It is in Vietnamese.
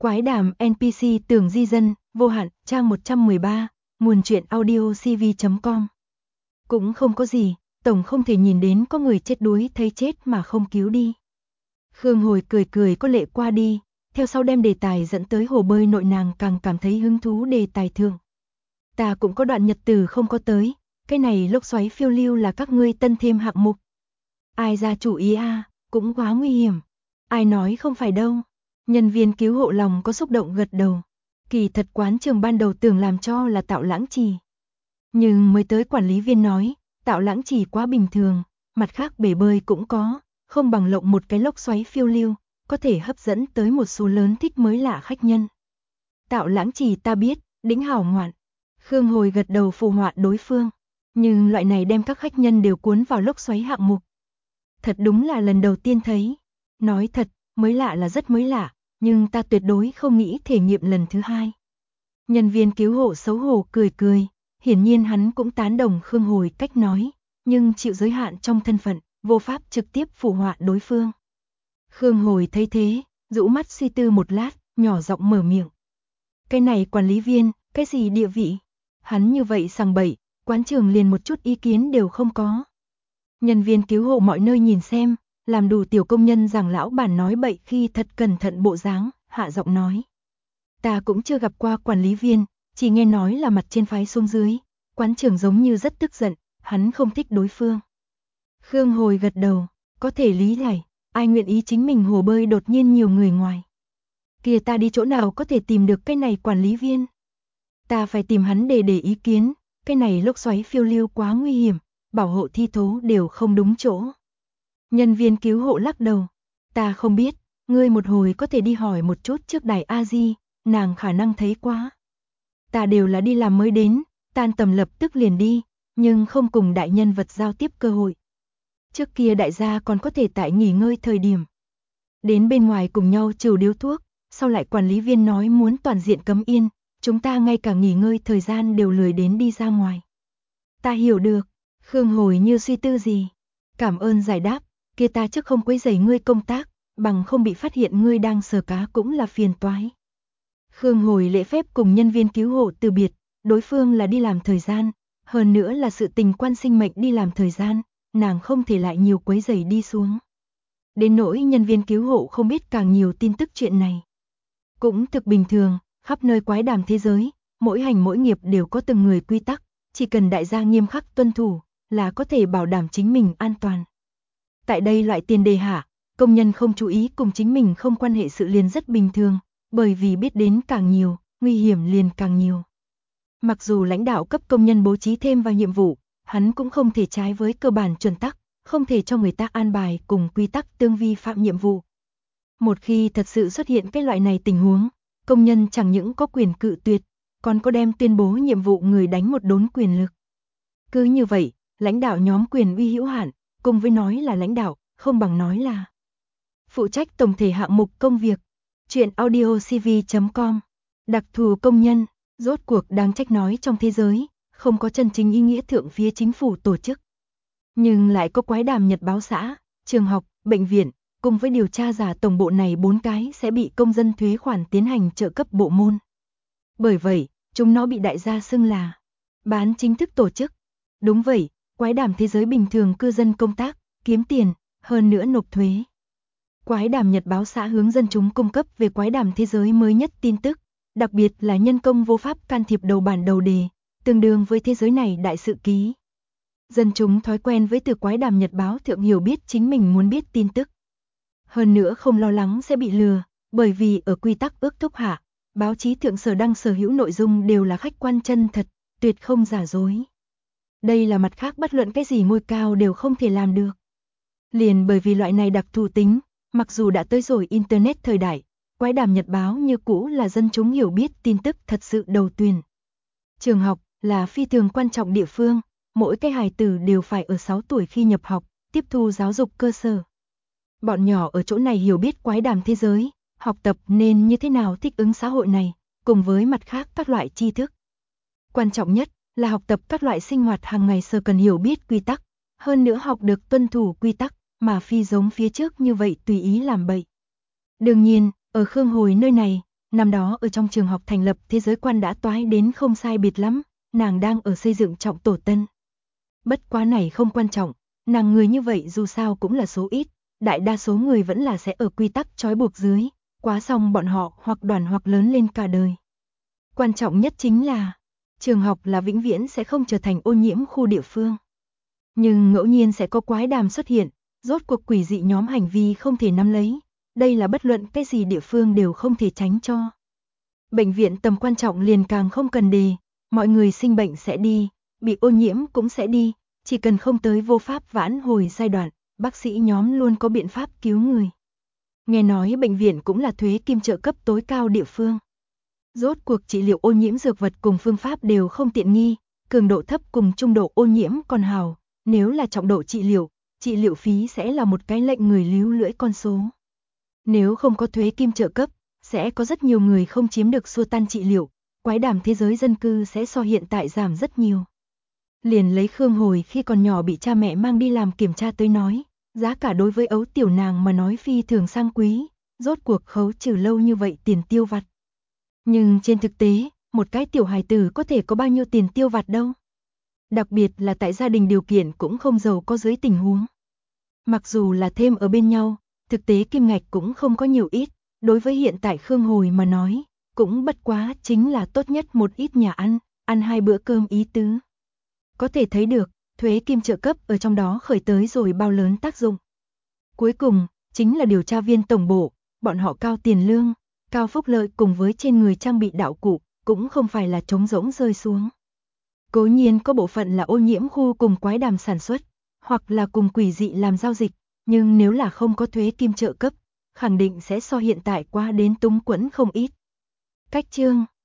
Quái đàm NPC tưởng di dân, vô hạn, trang 113, nguồn truyện audio cv.com. Cũng không có gì, tổng không thể nhìn đến có người chết đuối thấy chết mà không cứu đi. Khương Hồi cười cười có lệ qua đi, theo sau đem đề tài dẫn tới hồ bơi nội, nàng càng cảm thấy hứng thú đề tài thường. Ta cũng có đoạn nhật từ không có tới, cái này lốc xoáy phiêu lưu là các ngươi tân thêm hạng mục. Ai ra chủ ý a, cũng quá nguy hiểm. Ai nói không phải đâu. Nhân viên cứu hộ lòng có xúc động gật đầu. Kỳ thật quán trường ban đầu tưởng làm cho là tạo lãng trì. Nhưng mới tới quản lý viên nói, tạo lãng trì quá bình thường, mặt khác bể bơi cũng có, không bằng lộng một cái lốc xoáy phiêu lưu, có thể hấp dẫn tới một số lớn thích mới lạ khách nhân. Tạo lãng trì ta biết, đĩnh hảo ngoạn. Khương Hồi gật đầu phù họa đối phương. Nhưng loại này đem các khách nhân đều cuốn vào lốc xoáy hạng mục. Thật đúng là lần đầu tiên thấy. Nói thật, mới lạ là rất mới lạ, nhưng ta tuyệt đối không nghĩ thể nghiệm lần thứ hai. Nhân viên cứu hộ xấu hổ cười cười, hiển nhiên hắn cũng tán đồng Khương Hồi cách nói, nhưng chịu giới hạn trong thân phận, vô pháp trực tiếp phù họa đối phương. Khương Hồi thấy thế, rũ mắt suy tư một lát, nhỏ giọng mở miệng. Cái này quản lý viên, cái gì địa vị? Hắn như vậy sằng bậy, quán trường liền một chút ý kiến đều không có. Nhân viên cứu hộ mọi nơi nhìn xem, làm đủ tiểu công nhân rằng lão bản nói bậy khi thật cẩn thận bộ dáng, hạ giọng nói. Ta cũng chưa gặp qua quản lý viên, chỉ nghe nói là mặt trên phái xuống dưới, quán trưởng giống như rất tức giận, hắn không thích đối phương. Khương Hồi gật đầu, có thể lý giải, ai nguyện ý chính mình hồ bơi đột nhiên nhiều người ngoài. Kìa ta đi chỗ nào có thể tìm được cái này quản lý viên? Ta phải tìm hắn để ý kiến, cái này lốc xoáy phiêu lưu quá nguy hiểm, bảo hộ thi thố đều không đúng chỗ. Nhân viên cứu hộ lắc đầu, ta không biết, ngươi một hồi có thể đi hỏi một chút trước đài A-di, nàng khả năng thấy quá. Ta đều là đi làm mới đến, tan tầm lập tức liền đi, nhưng không cùng đại nhân vật giao tiếp cơ hội. Trước kia đại gia còn có thể tại nghỉ ngơi thời điểm. Đến bên ngoài cùng nhau trừ điếu thuốc, sau lại quản lý viên nói muốn toàn diện cấm yên, chúng ta ngay cả nghỉ ngơi thời gian đều lười đến đi ra ngoài. Ta hiểu được, Khương Hồi như suy tư gì. Cảm ơn giải đáp, kia ta trước không quấy rầy ngươi công tác, bằng không bị phát hiện ngươi đang sờ cá cũng là phiền toái. Khương Hồi lễ phép cùng nhân viên cứu hộ từ biệt, đối phương là đi làm thời gian, hơn nữa là sự tình quan sinh mệnh đi làm thời gian, nàng không thể lại nhiều quấy rầy đi xuống. Đến nỗi nhân viên cứu hộ không biết càng nhiều tin tức chuyện này. Cũng thực bình thường, khắp nơi quái đàm thế giới, mỗi hành mỗi nghiệp đều có từng người quy tắc, chỉ cần đại gia nghiêm khắc tuân thủ, là có thể bảo đảm chính mình an toàn. Tại đây loại tiền đề hạ, công nhân không chú ý cùng chính mình không quan hệ sự liền rất bình thường, bởi vì biết đến càng nhiều, nguy hiểm liền càng nhiều. Mặc dù lãnh đạo cấp công nhân bố trí thêm vào nhiệm vụ, hắn cũng không thể trái với cơ bản chuẩn tắc, không thể cho người ta an bài cùng quy tắc tương vi phạm nhiệm vụ. Một khi thật sự xuất hiện cái loại này tình huống, công nhân chẳng những có quyền cự tuyệt, còn có đem tuyên bố nhiệm vụ người đánh một đốn quyền lực. Cứ như vậy, lãnh đạo nhóm quyền uy hữu hạn, cùng với nói là lãnh đạo, không bằng nói là phụ trách tổng thể hạng mục công việc. Chuyện audio cv.com. Đặc thù công nhân, rốt cuộc đáng trách nói trong thế giới, không có chân chính ý nghĩa thượng phía chính phủ tổ chức. Nhưng lại có quái đàm nhật báo xã, trường học, bệnh viện, cùng với điều tra giả tổng bộ này 4 cái sẽ bị công dân thuế khoản tiến hành trợ cấp bộ môn. Bởi vậy, chúng nó bị đại gia xưng là bán chính thức tổ chức. Đúng vậy, quái đàm thế giới bình thường cư dân công tác, kiếm tiền, hơn nữa nộp thuế. Quái đàm nhật báo xã hướng dân chúng cung cấp về quái đàm thế giới mới nhất tin tức, đặc biệt là nhân công vô pháp can thiệp đầu bản đầu đề, tương đương với thế giới này đại sự ký. Dân chúng thói quen với từ quái đàm nhật báo thượng hiểu biết chính mình muốn biết tin tức. Hơn nữa không lo lắng sẽ bị lừa, bởi vì ở quy tắc ước thúc hạ, báo chí thượng sở đăng sở hữu nội dung đều là khách quan chân thật, tuyệt không giả dối. Đây là mặt khác bất luận cái gì ngôi cao đều không thể làm được. Liền bởi vì loại này đặc thù tính, mặc dù đã tới rồi Internet thời đại, quái đàm nhật báo như cũ là dân chúng hiểu biết tin tức thật sự đầu tuyển. Trường học là phi thường quan trọng địa phương, mỗi cái hài tử đều phải ở 6 tuổi khi nhập học, tiếp thu giáo dục cơ sở. Bọn nhỏ ở chỗ này hiểu biết quái đàm thế giới, học tập nên như thế nào thích ứng xã hội này, cùng với mặt khác các loại tri thức. Quan trọng nhất là học tập các loại sinh hoạt hàng ngày sơ cần hiểu biết quy tắc, hơn nữa học được tuân thủ quy tắc, mà phi giống phía trước như vậy tùy ý làm bậy. Đương nhiên, ở Khương Hồi nơi này, Năm đó ở trong trường học thành lập thế giới quan đã toái đến không sai biệt lắm, nàng đang ở xây dựng trọng tổ tân. Bất quá này không quan trọng, nàng người như vậy dù sao cũng là số ít, đại đa số người vẫn là sẽ ở quy tắc trói buộc dưới, quá xong bọn họ hoặc đoàn hoặc lớn lên cả đời. Quan trọng nhất chính là, trường học là vĩnh viễn sẽ không trở thành ô nhiễm khu địa phương. Nhưng ngẫu nhiên sẽ có quái đàm xuất hiện, rốt cuộc quỷ dị nhóm hành vi không thể nắm lấy, đây là bất luận cái gì địa phương đều không thể tránh cho. Bệnh viện tầm quan trọng liền càng không cần đề, mọi người sinh bệnh sẽ đi, bị ô nhiễm cũng sẽ đi, chỉ cần không tới vô pháp vãn hồi giai đoạn, bác sĩ nhóm luôn có biện pháp cứu người. Nghe nói bệnh viện cũng là thuế kim trợ cấp tối cao địa phương. Rốt cuộc trị liệu ô nhiễm dược vật cùng phương pháp đều không tiện nghi, cường độ thấp cùng trung độ ô nhiễm còn hào, nếu là trọng độ trị liệu phí sẽ là một cái lệnh người líu lưỡi con số. Nếu không có thuế kim trợ cấp, sẽ có rất nhiều người không chiếm được xua tan trị liệu, quái đàm thế giới dân cư sẽ so hiện tại giảm rất nhiều. Liền lấy Khương Hồi khi còn nhỏ bị cha mẹ mang đi làm kiểm tra tới nói, giá cả đối với ấu tiểu nàng mà nói phi thường sang quý, rốt cuộc khấu trừ lâu như vậy tiền tiêu vặt. Nhưng trên thực tế, một cái tiểu hài tử có thể có bao nhiêu tiền tiêu vặt đâu. Đặc biệt là tại gia đình điều kiện cũng không giàu có dưới tình huống. Mặc dù là thêm ở bên nhau, thực tế kim ngạch cũng không có nhiều ít, đối với hiện tại Khương Hồi mà nói, cũng bất quá chính là tốt nhất một ít nhà ăn 2 bữa cơm ý tứ. Có thể thấy được, thuế kim trợ cấp ở trong đó khởi tới rồi bao lớn tác dụng. Cuối cùng, chính là điều tra viên tổng bộ, bọn họ cao tiền lương, cao phúc lợi cùng với trên người trang bị đạo cụ, cũng không phải là trống rỗng rơi xuống. Cố nhiên có bộ phận là ô nhiễm khu cùng quái đàm sản xuất, hoặc là cùng quỷ dị làm giao dịch, nhưng nếu là không có thuế kim trợ cấp, khẳng định sẽ so hiện tại qua đến túng quẫn không ít. Cách chương